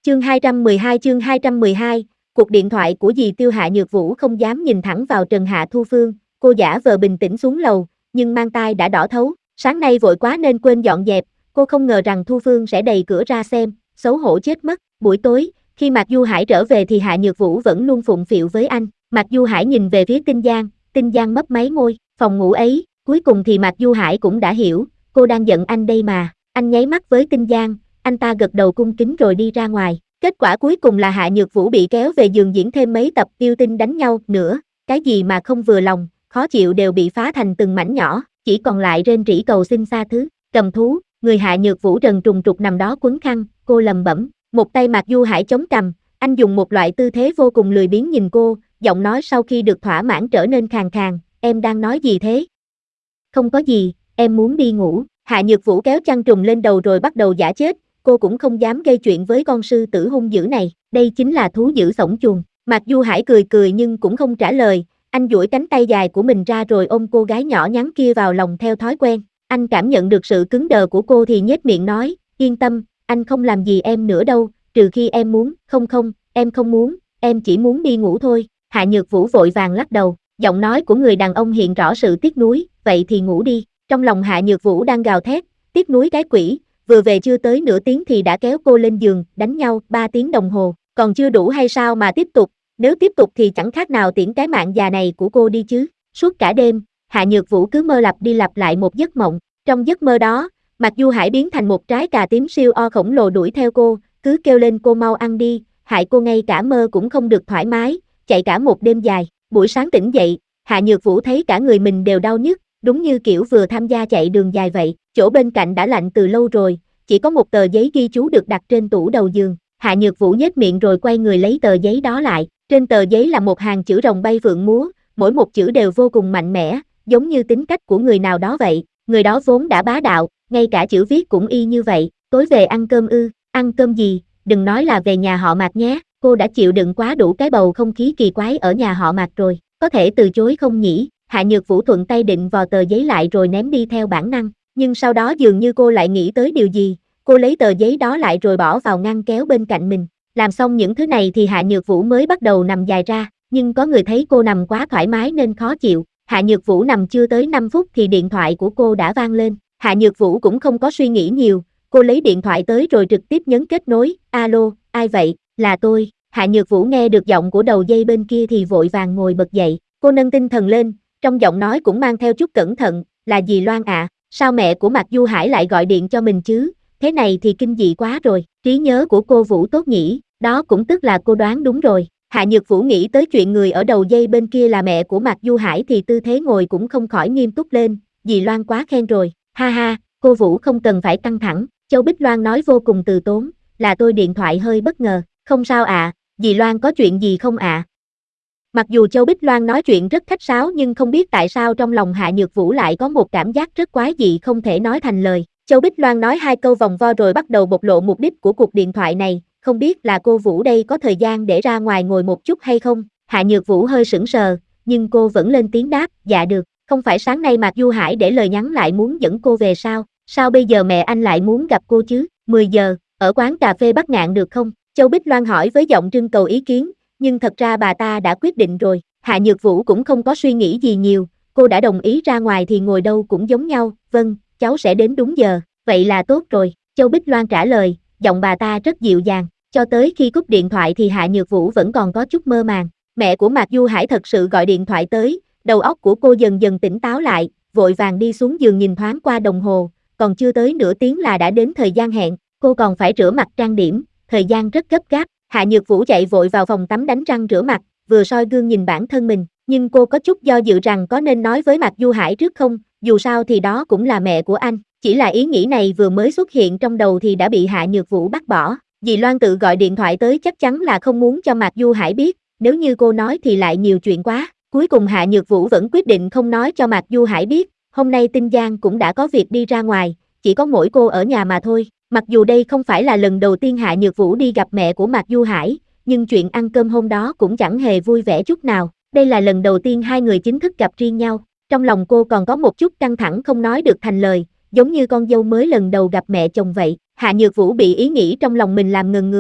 Chương 212, cuộc điện thoại của dì Tiêu. Hạ Nhược Vũ không dám nhìn thẳng vào Trần Hạ Thu Phương, cô giả vờ bình tĩnh xuống lầu, nhưng mang tai đã đỏ thấu, sáng nay vội quá nên quên dọn dẹp, cô không ngờ rằng Thu Phương sẽ đẩy cửa ra xem, xấu hổ chết mất. Buổi tối, khi Mạc Du Hải trở về thì Hạ Nhược Vũ vẫn luôn phụng phịu với anh. Mạc Du Hải nhìn về phía Tinh Giang mấp máy môi, phòng ngủ ấy, cuối cùng thì Mạc Du Hải cũng đã hiểu, cô đang giận anh đây mà. Anh nháy mắt với Tinh Giang, anh ta gật đầu cung kính rồi đi ra ngoài. Kết quả cuối cùng là Hạ Nhược Vũ bị kéo về giường diễn thêm mấy tập yêu tinh đánh nhau nữa, cái gì mà không vừa lòng, khó chịu đều bị phá thành từng mảnh nhỏ, chỉ còn lại rên rỉ cầu xin tha thứ. Cầm thú, người Hạ Nhược Vũ trần trùng trục nằm đó quấn khăn, cô lẩm bẩm, một tay Mạc Du Hải chống cằm, anh dùng một loại tư thế vô cùng lười biếng nhìn cô, giọng nói sau khi được thỏa mãn trở nên khàn khàn, em đang nói gì thế? Không có gì, em muốn đi ngủ. Hạ Nhược Vũ kéo chăn trùm lên đầu rồi bắt đầu giả chết, cô cũng không dám gây chuyện với con sư tử hung dữ này, đây chính là thú dữ xổng chuồng. Mạc Du Hải cười cười nhưng cũng không trả lời, anh duỗi cánh tay dài của mình ra rồi ôm cô gái nhỏ nhắn kia vào lòng theo thói quen. Anh cảm nhận được sự cứng đờ của cô thì nhếch miệng nói, yên tâm, anh không làm gì em nữa đâu, trừ khi em muốn. Không, em không muốn, em chỉ muốn đi ngủ thôi. Hạ Nhược Vũ vội vàng lắc đầu, giọng nói của người đàn ông hiện rõ sự tiếc nuối, vậy thì ngủ đi. Trong lòng Hạ Nhược Vũ đang gào thét, tiếc nuối cái quỷ, vừa về chưa tới nửa tiếng thì đã kéo cô lên giường, đánh nhau 3 tiếng đồng hồ, còn chưa đủ hay sao mà tiếp tục, nếu tiếp tục thì chẳng khác nào tiễn cái mạng già này của cô đi chứ. Suốt cả đêm, Hạ Nhược Vũ cứ mơ lặp đi lặp lại một giấc mộng, trong giấc mơ đó, Mạc Du Hải biến thành một trái cà tím siêu o khổng lồ đuổi theo cô, cứ kêu lên cô mau ăn đi, hại cô ngay cả mơ cũng không được thoải mái, chạy cả một đêm dài. Buổi sáng tỉnh dậy, Hạ Nhược Vũ thấy cả người mình đều đau nhức, đúng như kiểu vừa tham gia chạy đường dài vậy, chỗ bên cạnh đã lạnh từ lâu rồi, chỉ có một tờ giấy ghi chú được đặt trên tủ đầu giường. Hạ Nhược Vũ nhếch miệng rồi quay người lấy tờ giấy đó lại, trên tờ giấy là một hàng chữ rồng bay phượng múa, mỗi một chữ đều vô cùng mạnh mẽ, giống như tính cách của người nào đó vậy, người đó vốn đã bá đạo, ngay cả chữ viết cũng y như vậy. Tối về ăn cơm ư? Ăn cơm gì, đừng nói là về nhà họ Mạc nhé, cô đã chịu đựng quá đủ cái bầu không khí kỳ quái ở nhà họ Mạc rồi, có thể từ chối không nhỉ? Hạ Nhược Vũ thuận tay định vò tờ giấy lại rồi ném đi theo bản năng, nhưng sau đó dường như cô lại nghĩ tới điều gì, cô lấy tờ giấy đó lại rồi bỏ vào ngăn kéo bên cạnh mình. Làm xong những thứ này thì Hạ Nhược Vũ mới bắt đầu nằm dài ra, nhưng có người thấy cô nằm quá thoải mái nên khó chịu. Hạ Nhược Vũ nằm chưa tới 5 phút thì điện thoại của cô đã vang lên. Hạ Nhược Vũ cũng không có suy nghĩ nhiều, cô lấy điện thoại tới rồi trực tiếp nhấn kết nối. Alo, ai vậy? Là tôi. Hạ Nhược Vũ nghe được giọng của đầu dây bên kia thì vội vàng ngồi bật dậy, cô nâng tinh thần lên, trong giọng nói cũng mang theo chút cẩn thận, là dì Loan ạ, sao mẹ của Mạc Du Hải lại gọi điện cho mình chứ? Thế này thì kinh dị quá rồi, trí nhớ của cô Vũ tốt nhỉ, đó cũng tức là cô đoán đúng rồi. Hạ Nhược Vũ nghĩ tới chuyện người ở đầu dây bên kia là mẹ của Mạc Du Hải thì tư thế ngồi cũng không khỏi nghiêm túc lên, dì Loan quá khen rồi, ha ha, cô Vũ không cần phải căng thẳng, Châu Bích Loan nói vô cùng từ tốn, là tôi điện thoại hơi bất ngờ, không sao ạ, dì Loan có chuyện gì không ạ? Mặc dù Châu Bích Loan nói chuyện rất khách sáo nhưng không biết tại sao trong lòng Hạ Nhược Vũ lại có một cảm giác rất quái dị không thể nói thành lời. Châu Bích Loan nói 2 câu vòng vo rồi bắt đầu bộc lộ mục đích của cuộc điện thoại này, không biết là cô Vũ đây có thời gian để ra ngoài ngồi một chút hay không? Hạ Nhược Vũ hơi sững sờ, nhưng cô vẫn lên tiếng đáp, dạ được, không phải sáng nay Mạc Du Hải để lời nhắn lại muốn dẫn cô về sao? Sao bây giờ mẹ anh lại muốn gặp cô chứ? 10 giờ, ở quán cà phê Bắc Ngạn được không? Châu Bích Loan hỏi với giọng trưng cầu ý kiến, nhưng thật ra bà ta đã quyết định rồi. Hạ Nhược Vũ cũng không có suy nghĩ gì nhiều, cô đã đồng ý ra ngoài thì ngồi đâu cũng giống nhau, vâng, cháu sẽ đến đúng giờ, vậy là tốt rồi, Châu Bích Loan trả lời, giọng bà ta rất dịu dàng, cho tới khi cúp điện thoại thì Hạ Nhược Vũ vẫn còn có chút mơ màng. Mẹ của Mạc Du Hải thật sự gọi điện thoại tới, đầu óc của cô dần dần tỉnh táo lại, vội vàng đi xuống giường nhìn thoáng qua đồng hồ, còn chưa tới nửa tiếng là đã đến thời gian hẹn, cô còn phải rửa mặt trang điểm, thời gian rất gấp gáp. Hạ Nhược Vũ chạy vội vào phòng tắm đánh răng rửa mặt, vừa soi gương nhìn bản thân mình, nhưng cô có chút do dự rằng có nên nói với Mạc Du Hải trước không, dù sao thì đó cũng là mẹ của anh, chỉ là ý nghĩ này vừa mới xuất hiện trong đầu thì đã bị Hạ Nhược Vũ bác bỏ. Dì Loan tự gọi điện thoại tới chắc chắn là không muốn cho Mạc Du Hải biết, nếu như cô nói thì lại nhiều chuyện quá. Cuối cùng Hạ Nhược Vũ vẫn quyết định không nói cho Mạc Du Hải biết, hôm nay Tinh Giang cũng đã có việc đi ra ngoài, chỉ có mỗi cô ở nhà mà thôi. Mặc dù đây không phải là lần đầu tiên Hạ Nhược Vũ đi gặp mẹ của Mạc Du Hải, nhưng chuyện ăn cơm hôm đó cũng chẳng hề vui vẻ chút nào. Đây là lần đầu tiên hai người chính thức gặp riêng nhau. Trong lòng cô còn có một chút căng thẳng không nói được thành lời, giống như con dâu mới lần đầu gặp mẹ chồng vậy. Hạ Nhược Vũ bị ý nghĩ trong lòng mình làm ngần người,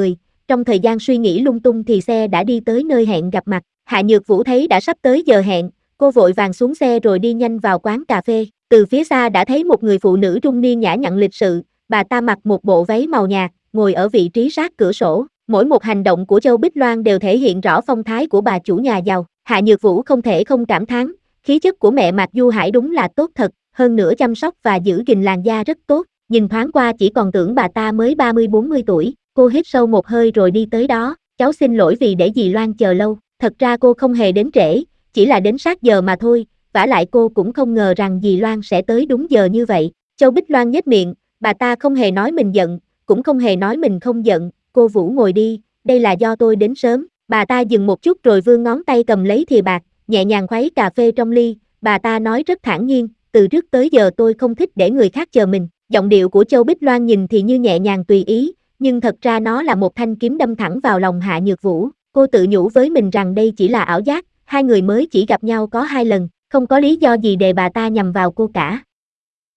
trong thời gian suy nghĩ lung tung thì xe đã đi tới nơi hẹn gặp mặt. Hạ Nhược Vũ thấy đã sắp tới giờ hẹn, cô vội vàng xuống xe rồi đi nhanh vào quán cà phê. Từ phía xa đã thấy một người phụ nữ trung niên nhã nhặn lịch sự, bà ta mặc một bộ váy màu nhạt, ngồi ở vị trí sát cửa sổ. Mỗi một hành động của Châu Bích Loan đều thể hiện rõ phong thái của bà chủ nhà giàu. Hạ Nhược Vũ không thể không cảm thán, khí chất của mẹ Mạc Du Hải đúng là tốt thật, hơn nữa chăm sóc và giữ gìn làn da rất tốt. Nhìn thoáng qua chỉ còn tưởng bà ta mới 30-40 tuổi. Cô hít sâu một hơi rồi đi tới đó. Cháu xin lỗi vì để dì Loan chờ lâu. Thật ra cô không hề đến trễ, chỉ là đến sát giờ mà thôi. Vả lại cô cũng không ngờ rằng dì Loan sẽ tới đúng giờ như vậy. Châu Bích Loan nhếch miệng, bà ta không hề nói mình giận, cũng không hề nói mình không giận. Cô Vũ ngồi đi, đây là do tôi đến sớm. Bà ta dừng một chút rồi vươn ngón tay cầm lấy thìa bạc, nhẹ nhàng khuấy cà phê trong ly. Bà ta nói rất thản nhiên, từ trước tới giờ tôi không thích để người khác chờ mình. Giọng điệu của Châu Bích Loan nhìn thì như nhẹ nhàng tùy ý, nhưng thật ra nó là một thanh kiếm đâm thẳng vào lòng Hạ Nhược Vũ. Cô tự nhủ với mình rằng đây chỉ là ảo giác, hai người mới chỉ gặp nhau có 2 lần, không có lý do gì để bà ta nhằm vào cô cả.